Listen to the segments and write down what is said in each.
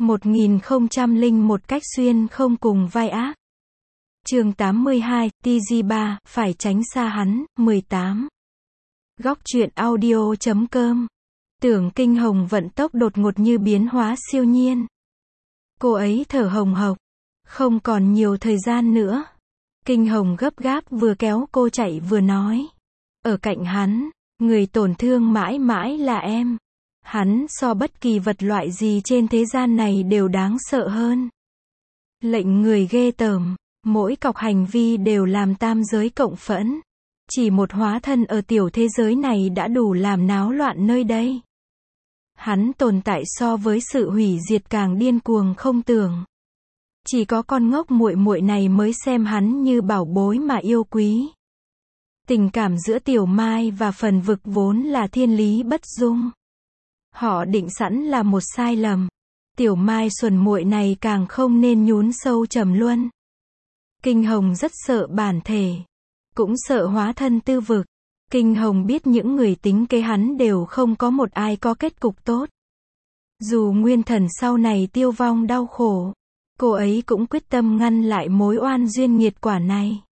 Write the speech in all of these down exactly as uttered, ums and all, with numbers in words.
một nghìn không trăm lẻ một cách xuyên không cùng vai ác. Chương tám mươi hai, tê giê ba, phải tránh xa hắn, mười tám. Góc truyện audio chấm com. Tưởng Kinh Hồng vận tốc đột ngột như biến hóa siêu nhiên. Cô ấy thở hồng hộc. Không còn nhiều thời gian nữa. Kinh Hồng gấp gáp vừa kéo cô chạy vừa nói. Ở cạnh hắn, người tổn thương mãi mãi là em. Hắn so bất kỳ vật loại gì trên thế gian này đều đáng sợ hơn. Lệnh người ghê tởm, mỗi cọc hành vi đều làm tam giới cộng phẫn. Chỉ một hóa thân ở tiểu thế giới này đã đủ làm náo loạn nơi đây. Hắn tồn tại so với sự hủy diệt càng điên cuồng không tưởng. Chỉ có con ngốc muội muội này mới xem hắn như bảo bối mà yêu quý. Tình cảm giữa Tiểu Mai và Phần Vực vốn là thiên lý bất dung. Họ định sẵn là một sai lầm. Tiểu Mai xuẩn muội này càng không nên nhún sâu trầm luân. Kinh Hồng rất sợ bản thể, cũng sợ hóa thân tư vực. Kinh Hồng biết những người tính kế hắn đều không có một ai có kết cục tốt. Dù nguyên thần sau này tiêu vong đau khổ, cô ấy cũng quyết tâm ngăn lại mối oan duyên nghiệt quả này.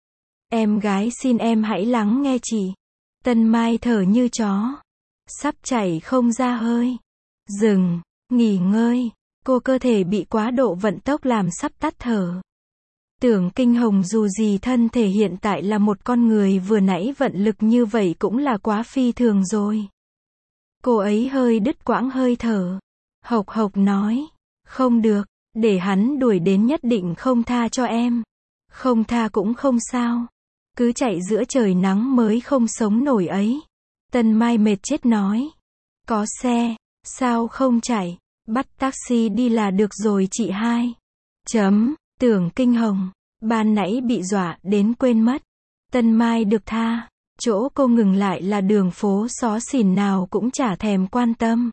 Em gái xin em hãy lắng nghe chị. Tân Mai thở như chó, sắp chảy không ra hơi. Dừng, nghỉ ngơi, cô cơ thể bị quá độ vận tốc làm sắp tắt thở. Tưởng Kinh Hồng dù gì thân thể hiện tại là một con người vừa nãy vận lực như vậy cũng là quá phi thường rồi. Cô ấy hơi đứt quãng hơi thở. Hộc hộc nói, không được, để hắn đuổi đến nhất định không tha cho em. Không tha cũng không sao. Cứ chạy giữa trời nắng mới không sống nổi ấy. Tân Mai mệt chết nói. Có xe, sao không chạy, bắt taxi đi là được rồi chị hai. Chấm, Tưởng Kinh Hồng, ban nãy bị dọa đến quên mất. Tân Mai được tha, chỗ cô ngừng lại là đường phố xó xỉnh nào cũng chả thèm quan tâm.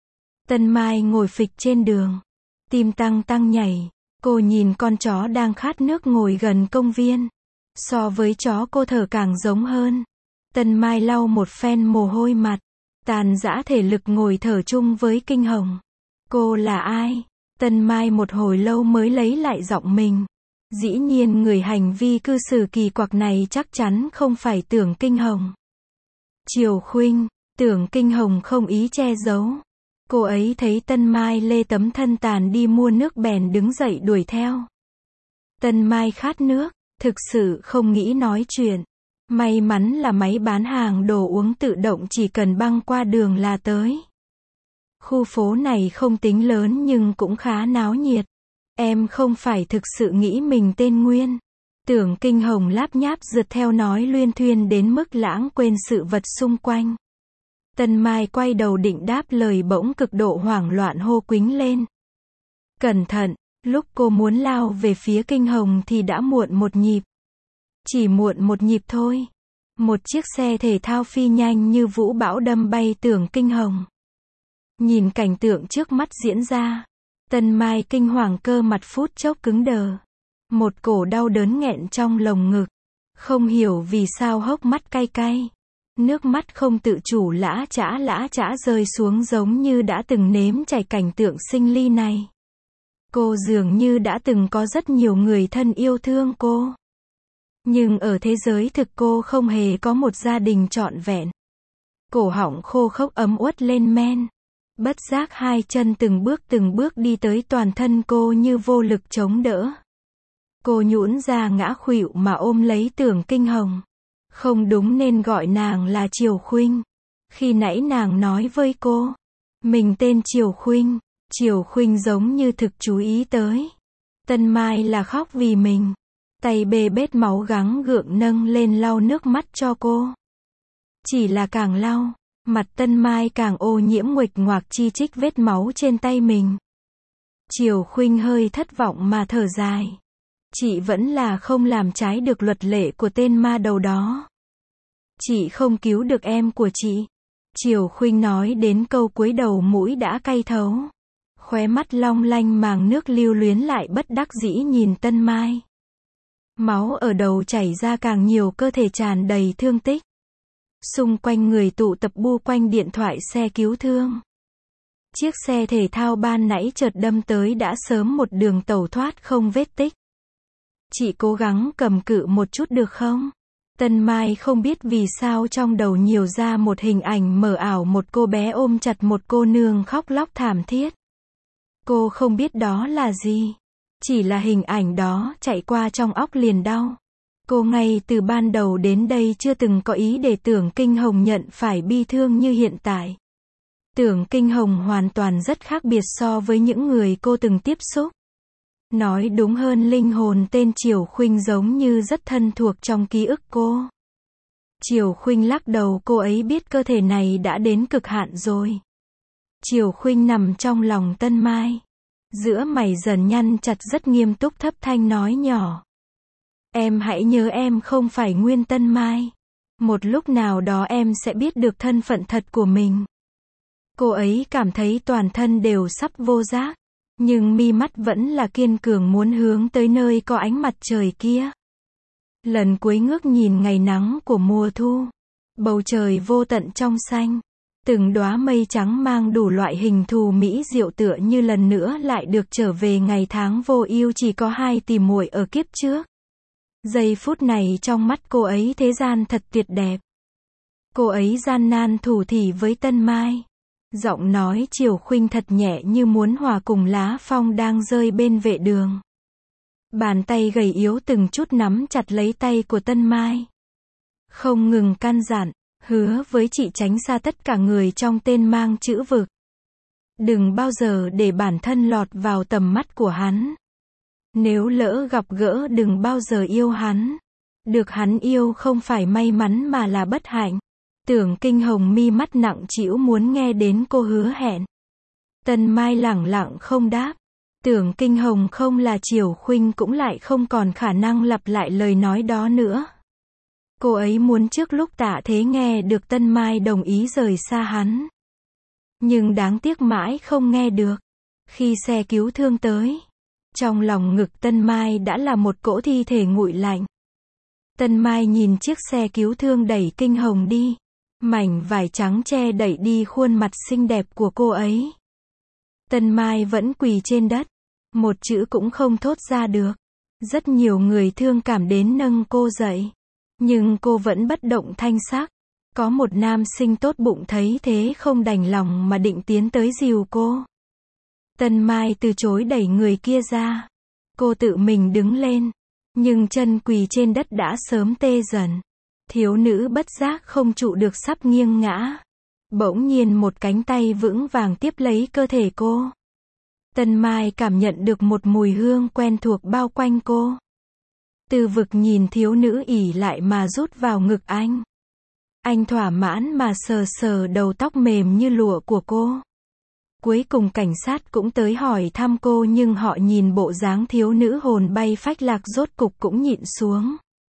Tân Mai ngồi phịch trên đường, tim tăng tăng nhảy, cô nhìn con chó đang khát nước ngồi gần công viên. So với chó cô thở càng giống hơn. Tân Mai lau một phen mồ hôi mặt, tàn rã thể lực ngồi thở chung với Kinh Hồng. Cô là ai? Tân Mai một hồi lâu mới lấy lại giọng mình. Dĩ nhiên người hành vi cư xử kỳ quặc này chắc chắn không phải Tưởng Kinh Hồng. Triều Khuynh, Tưởng Kinh Hồng không ý che giấu. Cô ấy thấy Tân Mai lê tấm thân tàn đi mua nước bèn đứng dậy đuổi theo. Tân Mai khát nước, thực sự không nghĩ nói chuyện. May mắn là máy bán hàng đồ uống tự động chỉ cần băng qua đường là tới. Khu phố này không tính lớn nhưng cũng khá náo nhiệt. Em không phải thực sự nghĩ mình tên Nguyên. Tưởng Kinh Hồng láp nháp rượt theo nói luyên thuyên đến mức lãng quên sự vật xung quanh. Tân Mai quay đầu định đáp lời bỗng cực độ hoảng loạn hô quính lên. Cẩn thận, lúc cô muốn lao về phía Kinh Hồng thì đã muộn một nhịp. Chỉ muộn một nhịp thôi. Một chiếc xe thể thao phi nhanh như vũ bão đâm bay Tưởng Kinh Hồng. Nhìn cảnh tượng trước mắt diễn ra, Tân Mai kinh hoàng cơ mặt phút chốc cứng đờ. Một cổ đau đớn nghẹn trong lồng ngực. Không hiểu vì sao hốc mắt cay cay. Nước mắt không tự chủ lã chã lã chã rơi xuống giống như đã từng nếm trải cảnh tượng sinh ly này. Cô dường như đã từng có rất nhiều người thân yêu thương cô. Nhưng ở thế giới thực cô không hề có một gia đình trọn vẹn. Cổ họng khô khốc ấm uất lên men. Bất giác hai chân từng bước từng bước đi tới toàn thân cô như vô lực chống đỡ. Cô nhũn ra ngã khuỵu mà ôm lấy Tưởng Kinh Hồng. Không đúng nên gọi nàng là Triều Khuynh. Khi nãy nàng nói với cô, mình tên Triều Khuynh. Triều Khuynh giống như thực chú ý tới. Tân Mai là khóc vì mình. Tay bê bết máu gắng gượng nâng lên lau nước mắt cho cô. Chỉ là càng lau, mặt Tân Mai càng ô nhiễm nguệch ngoạc chi chích vết máu trên tay mình. Triều Khuynh hơi thất vọng mà thở dài. Chị vẫn là không làm trái được luật lệ của tên ma đầu đó. Chị không cứu được em của chị. Triều Khuynh nói đến câu cuối đầu mũi đã cay thấu. Khóe mắt long lanh màng nước lưu luyến lại bất đắc dĩ nhìn Tân Mai. Máu ở đầu chảy ra càng nhiều, cơ thể tràn đầy thương tích. Xung quanh người tụ tập bu quanh điện thoại xe cứu thương. Chiếc xe thể thao ban nãy chợt đâm tới đã sớm một đường tẩu thoát không vết tích. Chị cố gắng cầm cự một chút được không? Tân Mai không biết vì sao trong đầu nhiều ra một hình ảnh mờ ảo, một cô bé ôm chặt một cô nương khóc lóc thảm thiết. Cô không biết đó là gì. Chỉ là hình ảnh đó chạy qua trong óc liền đau. Cô ngay từ ban đầu đến đây chưa từng có ý để Tưởng Kinh Hồng nhận phải bi thương như hiện tại. Tưởng Kinh Hồng hoàn toàn rất khác biệt so với những người cô từng tiếp xúc. Nói đúng hơn, linh hồn tên Triều Khuynh giống như rất thân thuộc trong ký ức cô. Triều Khuynh lắc đầu, cô ấy biết cơ thể này đã đến cực hạn rồi. Triều Khuynh nằm trong lòng Tân Mai. Giữa mày dần nhăn chặt, rất nghiêm túc thấp thanh nói nhỏ. Em hãy nhớ em không phải nguyên Tân Mai. Một lúc nào đó em sẽ biết được thân phận thật của mình. Cô ấy cảm thấy toàn thân đều sắp vô giác. Nhưng mi mắt vẫn là kiên cường muốn hướng tới nơi có ánh mặt trời kia. Lần cuối ngước nhìn ngày nắng của mùa thu. Bầu trời vô tận trong xanh. Từng đóa mây trắng mang đủ loại hình thù mỹ diệu, tựa như lần nữa lại được trở về ngày tháng vô ưu chỉ có hai tỷ muội ở kiếp trước. Giây phút này trong mắt cô ấy thế gian thật tuyệt đẹp. Cô ấy gian nan thủ thỉ với Tân Mai. Giọng nói Triều Khuynh thật nhẹ như muốn hòa cùng lá phong đang rơi bên vệ đường. Bàn tay gầy yếu từng chút nắm chặt lấy tay của Tân Mai. Không ngừng căn dặn, hứa với chị tránh xa tất cả người trong tên mang chữ vực. Đừng bao giờ để bản thân lọt vào tầm mắt của hắn. Nếu lỡ gặp gỡ đừng bao giờ yêu hắn. Được hắn yêu không phải may mắn mà là bất hạnh. Tưởng Kinh Hồng mi mắt nặng trĩu muốn nghe đến cô hứa hẹn. Tân Mai lẳng lặng không đáp. Tưởng Kinh Hồng không là Triều Khuynh cũng lại không còn khả năng lặp lại lời nói đó nữa. Cô ấy muốn trước lúc tạ thế nghe được Tân Mai đồng ý rời xa hắn. Nhưng đáng tiếc mãi không nghe được. Khi xe cứu thương tới, trong lòng ngực Tân Mai đã là một cỗ thi thể nguội lạnh. Tân Mai nhìn chiếc xe cứu thương đẩy Kinh Hồng đi. Mảnh vải trắng che đậy đi khuôn mặt xinh đẹp của cô ấy. Tân Mai vẫn quỳ trên đất. Một chữ cũng không thốt ra được. Rất nhiều người thương cảm đến nâng cô dậy. Nhưng cô vẫn bất động thanh sắc. Có một nam sinh tốt bụng thấy thế không đành lòng mà định tiến tới dìu cô. Tân Mai từ chối đẩy người kia ra. Cô tự mình đứng lên. Nhưng chân quỳ trên đất đã sớm tê dần. Thiếu nữ bất giác không trụ được sắp nghiêng ngã. Bỗng nhiên một cánh tay vững vàng tiếp lấy cơ thể cô. Tân Mai cảm nhận được một mùi hương quen thuộc bao quanh cô. Từ Vực nhìn thiếu nữ ỉ lại mà rút vào ngực anh. Anh thỏa mãn mà sờ sờ đầu tóc mềm như lụa của cô. Cuối cùng cảnh sát cũng tới hỏi thăm cô, nhưng họ nhìn bộ dáng thiếu nữ hồn bay phách lạc rốt cục cũng nhịn xuống.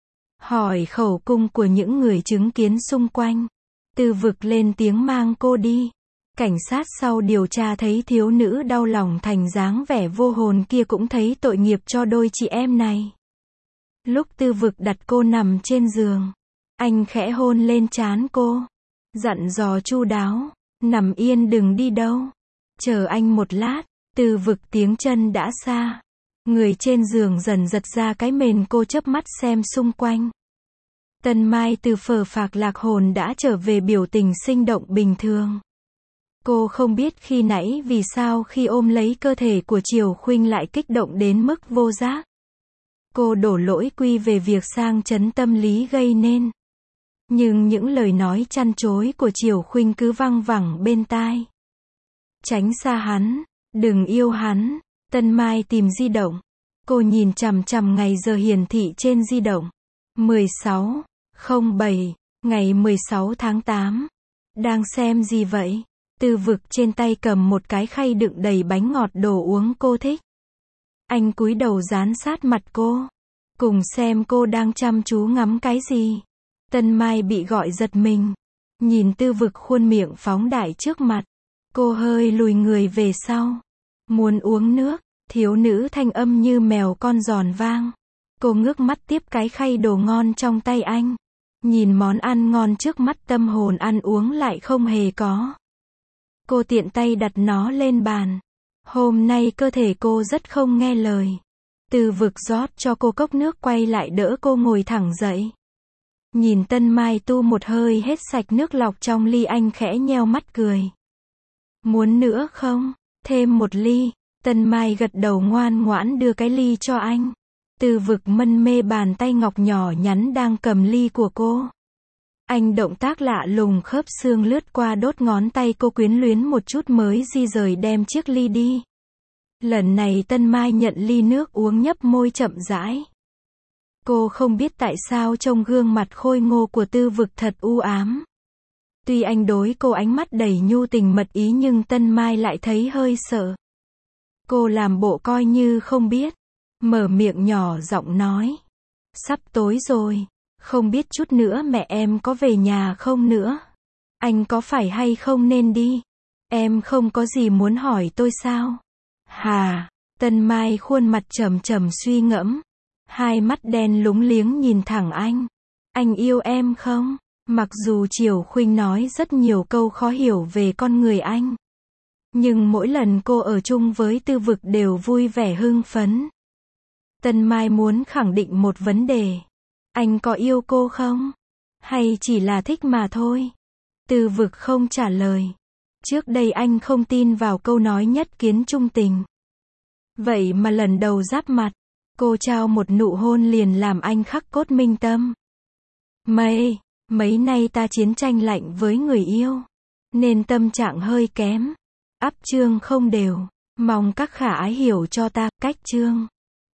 Hỏi khẩu cung của những người chứng kiến xung quanh. Từ Vực lên tiếng mang cô đi. Cảnh sát sau điều tra thấy thiếu nữ đau lòng thành dáng vẻ vô hồn kia cũng thấy tội nghiệp cho đôi chị em này. Lúc Từ Vực đặt cô nằm trên giường, anh khẽ hôn lên trán cô. Dặn dò chu đáo, nằm yên đừng đi đâu. Chờ anh một lát. Từ Vực tiếng chân đã xa. Người trên giường dần giật ra cái mền, cô chớp mắt xem xung quanh. Tân Mai từ phờ phạc lạc hồn đã trở về, biểu tình sinh động bình thường. Cô không biết khi nãy vì sao khi ôm lấy cơ thể của Triều Khuynh lại kích động đến mức vô giác. Cô đổ lỗi quy về việc sang chấn tâm lý gây nên. Nhưng những lời nói chăn chối của Triều Khuynh cứ văng vẳng bên tai. Tránh xa hắn, đừng yêu hắn. Tân Mai tìm di động. Cô nhìn chằm chằm ngày giờ hiển thị trên di động. mười sáu không bảy, ngày mười sáu tháng tám. Đang xem gì vậy? Từ Vực trên tay cầm một cái khay đựng đầy bánh ngọt đồ uống cô thích. Anh cúi đầu dán sát mặt cô. Cùng xem cô đang chăm chú ngắm cái gì. Tân Mai bị gọi giật mình. Nhìn Từ Vực khuôn miệng phóng đại trước mặt. Cô hơi lùi người về sau. Muốn uống nước. Thiếu nữ thanh âm như mèo con giòn vang. Cô ngước mắt tiếp cái khay đồ ngon trong tay anh. Nhìn món ăn ngon trước mắt, tâm hồn ăn uống lại không hề có. Cô tiện tay đặt nó lên bàn. Hôm nay cơ thể cô rất không nghe lời. Từ Vực rót cho cô cốc nước quay lại đỡ cô ngồi thẳng dậy. Nhìn Tân Mai tu một hơi hết sạch nước lọc trong ly, anh khẽ nheo mắt cười. Muốn nữa không? Thêm một ly. Tân Mai gật đầu ngoan ngoãn đưa cái ly cho anh. Từ Vực mân mê bàn tay ngọc nhỏ nhắn đang cầm ly của cô. Anh động tác lạ lùng, khớp xương lướt qua đốt ngón tay cô, quyến luyến một chút mới di rời đem chiếc ly đi. Lần này Tân Mai nhận ly nước uống, nhấp môi chậm rãi. Cô không biết tại sao trông gương mặt khôi ngô của Tư Vực thật u ám. Tuy anh đối cô ánh mắt đầy nhu tình mật ý nhưng Tân Mai lại thấy hơi sợ. Cô làm bộ coi như không biết. Mở miệng nhỏ giọng nói. Sắp tối rồi. Không biết chút nữa mẹ em có về nhà không nữa? Anh có phải hay không nên đi? Em không có gì muốn hỏi tôi sao? Hà, Tân Mai khuôn mặt trầm trầm suy ngẫm. Hai mắt đen lúng liếng nhìn thẳng anh. Anh yêu em không? Mặc dù Triều Khuynh nói rất nhiều câu khó hiểu về con người anh. Nhưng mỗi lần cô ở chung với Tư Vực đều vui vẻ hưng phấn. Tân Mai muốn khẳng định một vấn đề. Anh có yêu cô không? Hay chỉ là thích mà thôi? Tư Vực không trả lời. Trước đây anh không tin vào câu nói nhất kiến trung tình. Vậy mà lần đầu giáp mặt, cô trao một nụ hôn liền làm anh khắc cốt minh tâm. Mấy, mấy nay ta chiến tranh lạnh với người yêu, nên tâm trạng hơi kém. Áp chương không đều. Mong các khả ái hiểu cho ta, cách chương.